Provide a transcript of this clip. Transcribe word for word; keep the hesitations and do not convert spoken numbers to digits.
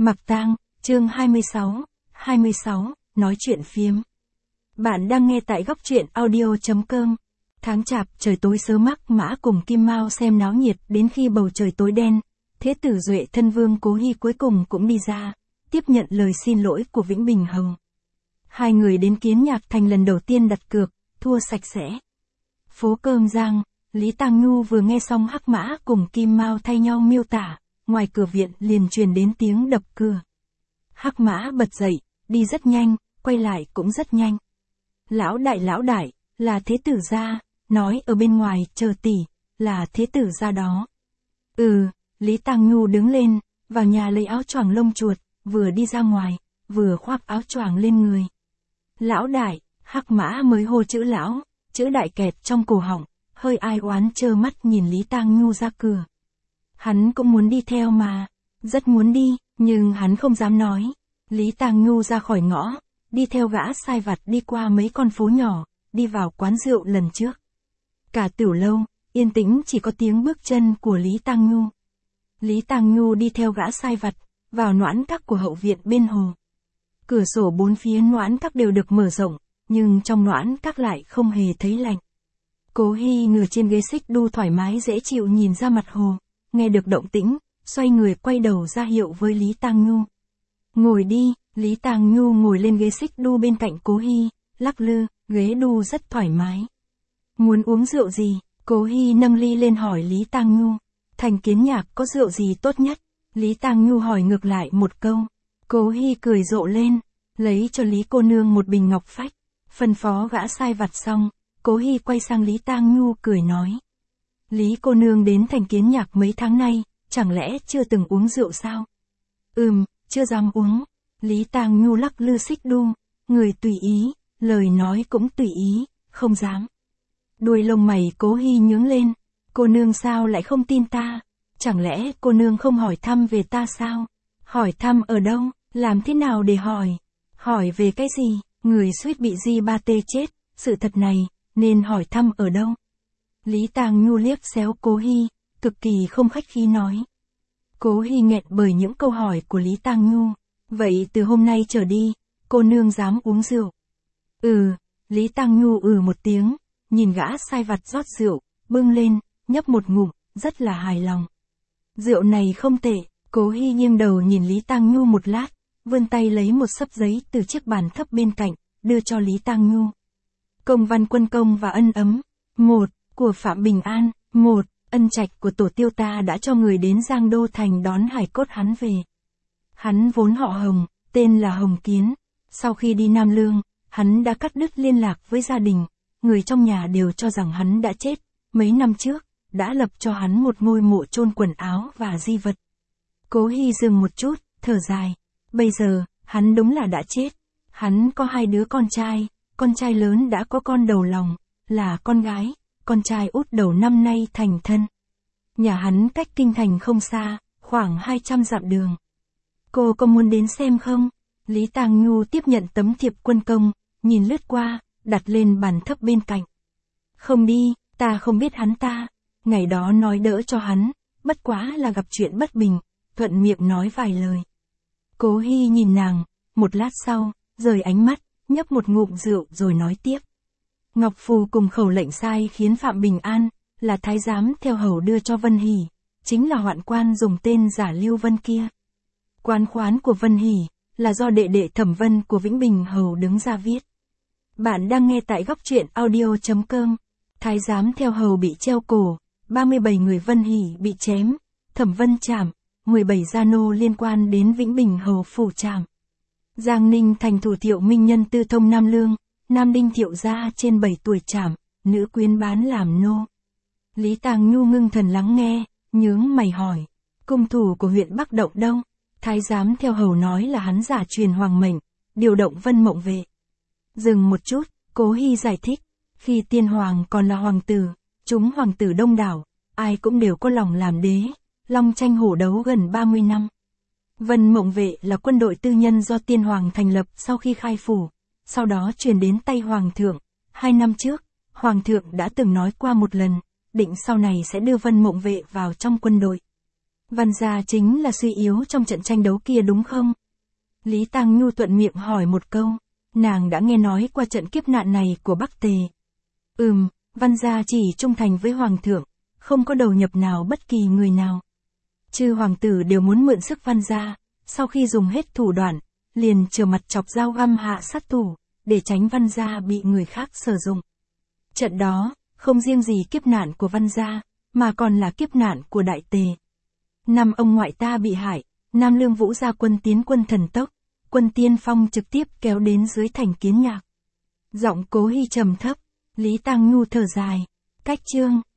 Mặc tang, chương hai mươi sáu, hai mươi sáu, nói chuyện phiếm. Bạn đang nghe tại góc truyện audio chấm com. Tháng chạp, trời tối sớm Hắc Mã cùng Kim Mao xem náo nhiệt đến khi bầu trời tối đen, Thế tử Duệ thân vương Cố Hi cuối cùng cũng đi ra, tiếp nhận lời xin lỗi của Vĩnh Bình Hầu. Hai người đến Kiến Nhạc Thành lần đầu tiên đặt cược, thua sạch sẽ. Phố Cơm Giang, Lý Tang Nhu vừa nghe xong Hắc Mã cùng Kim Mao thay nhau miêu tả, ngoài cửa viện liền truyền đến tiếng đập cửa. Hắc Mã bật dậy, đi rất nhanh, quay lại cũng rất nhanh. Lão đại lão đại, là thế tử gia, nói ở bên ngoài chờ tỷ, là thế tử gia đó. Ừ, Lý Tang Nhu đứng lên, vào nhà lấy áo choàng lông chuột, vừa đi ra ngoài, vừa khoác áo choàng lên người. Lão đại, Hắc Mã mới hô chữ lão, chữ đại kẹt trong cổ họng, hơi ai oán trơ mắt nhìn Lý Tang Nhu ra cửa. Hắn cũng muốn đi theo mà, rất muốn đi, nhưng hắn không dám nói. Lý Tang Nhu ra khỏi ngõ, đi theo gã sai vặt đi qua mấy con phố nhỏ, đi vào quán rượu lần trước. Cả tiểu lâu, yên tĩnh chỉ có tiếng bước chân của Lý Tang Nhu. Lý Tang Nhu đi theo gã sai vặt, vào noãn các của hậu viện bên hồ. Cửa sổ bốn phía noãn các đều được mở rộng, nhưng trong noãn các lại không hề thấy lạnh. Cố Hi ngồi trên ghế xích đu thoải mái dễ chịu nhìn ra mặt hồ, nghe được động tĩnh, xoay người quay đầu ra hiệu với Lý Tang Nhu. Ngồi đi, Lý Tang Nhu ngồi lên ghế xích đu bên cạnh Cố Hi, lắc lư, ghế đu rất thoải mái. Muốn uống rượu gì? Cố Hi nâng ly lên hỏi Lý Tang Nhu. Thành Kiến Nhạc có rượu gì tốt nhất? Lý Tang Nhu hỏi ngược lại một câu. Cố Hi cười rộ lên, lấy cho Lý cô nương một bình ngọc phách, phân phó gã sai vặt xong, Cố Hi quay sang Lý Tang Nhu cười nói. Lý cô nương đến Thành Kiến Nhạc mấy tháng nay, chẳng lẽ chưa từng uống rượu sao? Ừm, chưa dám uống. Lý Tang Nhu lắc lư xích đu, người tùy ý, lời nói cũng tùy ý, không dám. Đuôi lông mày Cố Hi nhướng lên, cô nương sao lại không tin ta? Chẳng lẽ cô nương không hỏi thăm về ta sao? Hỏi thăm ở đâu, làm thế nào để hỏi? Hỏi về cái gì? Người suýt bị Di Ba Tê chết, sự thật này, nên hỏi thăm ở đâu? Lý Tang Nhu liếc xéo Cố Hi, cực kỳ không khách khí nói. Cố Hi nghẹn bởi những câu hỏi của Lý Tang Nhu. Vậy từ hôm nay trở đi, cô nương dám uống rượu? Ừ, Lý Tang Nhu ừ một tiếng, nhìn gã sai vặt rót rượu, bưng lên, nhấp một ngụm, rất là hài lòng. Rượu này không tệ. Cố Hi nghiêng đầu nhìn Lý Tang Nhu một lát, vươn tay lấy một xấp giấy từ chiếc bàn thấp bên cạnh, đưa cho Lý Tang Nhu. Công văn quân công và ân ấm. Một, của Phạm Bình An. Một, ân trạch của tổ tiêu ta đã cho người đến Giang Đô Thành đón hài cốt hắn về. Hắn vốn họ Hồng, tên là Hồng Kiến. Sau khi đi Nam Lương, hắn đã cắt đứt liên lạc với gia đình. Người trong nhà đều cho rằng hắn đã chết. Mấy năm trước, đã lập cho hắn một ngôi mộ chôn quần áo và di vật. Cố Hi dừng một chút, thở dài. Bây giờ, hắn đúng là đã chết. Hắn có hai đứa con trai, con trai lớn đã có con đầu lòng, là con gái, con trai út đầu năm nay thành thân. Nhà hắn cách kinh thành không xa, khoảng hai trăm dặm đường. Cô có muốn đến xem không? Lý Tang Nhu tiếp nhận tấm thiệp quân công, nhìn lướt qua, đặt lên bàn thấp bên cạnh. Không đi, ta không biết hắn ta. Ngày đó nói đỡ cho hắn, bất quá là gặp chuyện bất bình, thuận miệng nói vài lời. Cố Hi nhìn nàng, một lát sau, rời ánh mắt, nhấp một ngụm rượu rồi nói tiếp. Ngọc Phù cùng khẩu lệnh sai khiến Phạm Bình An, là thái giám theo hầu đưa cho Vân Hỷ, chính là hoạn quan dùng tên giả Lưu Vân kia. Quán khoán của Vân Hỷ, là do đệ đệ Thẩm Vân của Vĩnh Bình Hầu đứng ra viết. Bạn đang nghe tại góc truyện audio chấm com. Thái giám theo hầu bị treo cổ, ba mươi bảy người Vân Hỷ bị chém, Thẩm Vân trảm, mười bảy gia nô liên quan đến Vĩnh Bình Hầu phủ trảm. Giang Ninh thành thủ Thiệu Minh Nhân tư thông Nam Lương, Nam Đinh Thiệu gia trên bảy tuổi trảm, nữ quyến bán làm nô. Lý Tang Nhu ngưng thần lắng nghe, nhướng mày hỏi, cung thủ của huyện Bắc Động đâu? Thái giám theo hầu nói là hắn giả truyền hoàng mệnh, điều động Vân Mộng Vệ. Dừng một chút, Cố Hi giải thích, khi tiên hoàng còn là hoàng tử, chúng hoàng tử đông đảo, ai cũng đều có lòng làm đế, long tranh hổ đấu gần ba mươi năm. Vân Mộng Vệ là quân đội tư nhân do tiên hoàng thành lập sau khi khai phủ, sau đó truyền đến tay hoàng thượng. Hai năm trước, hoàng thượng đã từng nói qua một lần, định sau này sẽ đưa Vân Mộng Vệ vào trong quân đội. Văn gia chính là suy yếu trong trận tranh đấu kia đúng không? Lý Tang Nhu thuận miệng hỏi một câu, nàng đã nghe nói qua trận kiếp nạn này của Bắc Tề. Ừm, Văn gia chỉ trung thành với Hoàng thượng, không có đầu nhập nào bất kỳ người nào. Chư hoàng tử đều muốn mượn sức Văn gia, sau khi dùng hết thủ đoạn, liền trở mặt chọc dao găm hạ sát thủ, để tránh Văn gia bị người khác sử dụng. Trận đó, không riêng gì kiếp nạn của Văn gia, mà còn là kiếp nạn của Đại Tề. Năm ông ngoại ta bị hại, Nam Lương Vũ ra quân tiến quân thần tốc, quân tiên phong trực tiếp kéo đến dưới thành Kiến Nhạc. Giọng Cố Hi trầm thấp, Lý Tang Nhu thở dài, cách chương.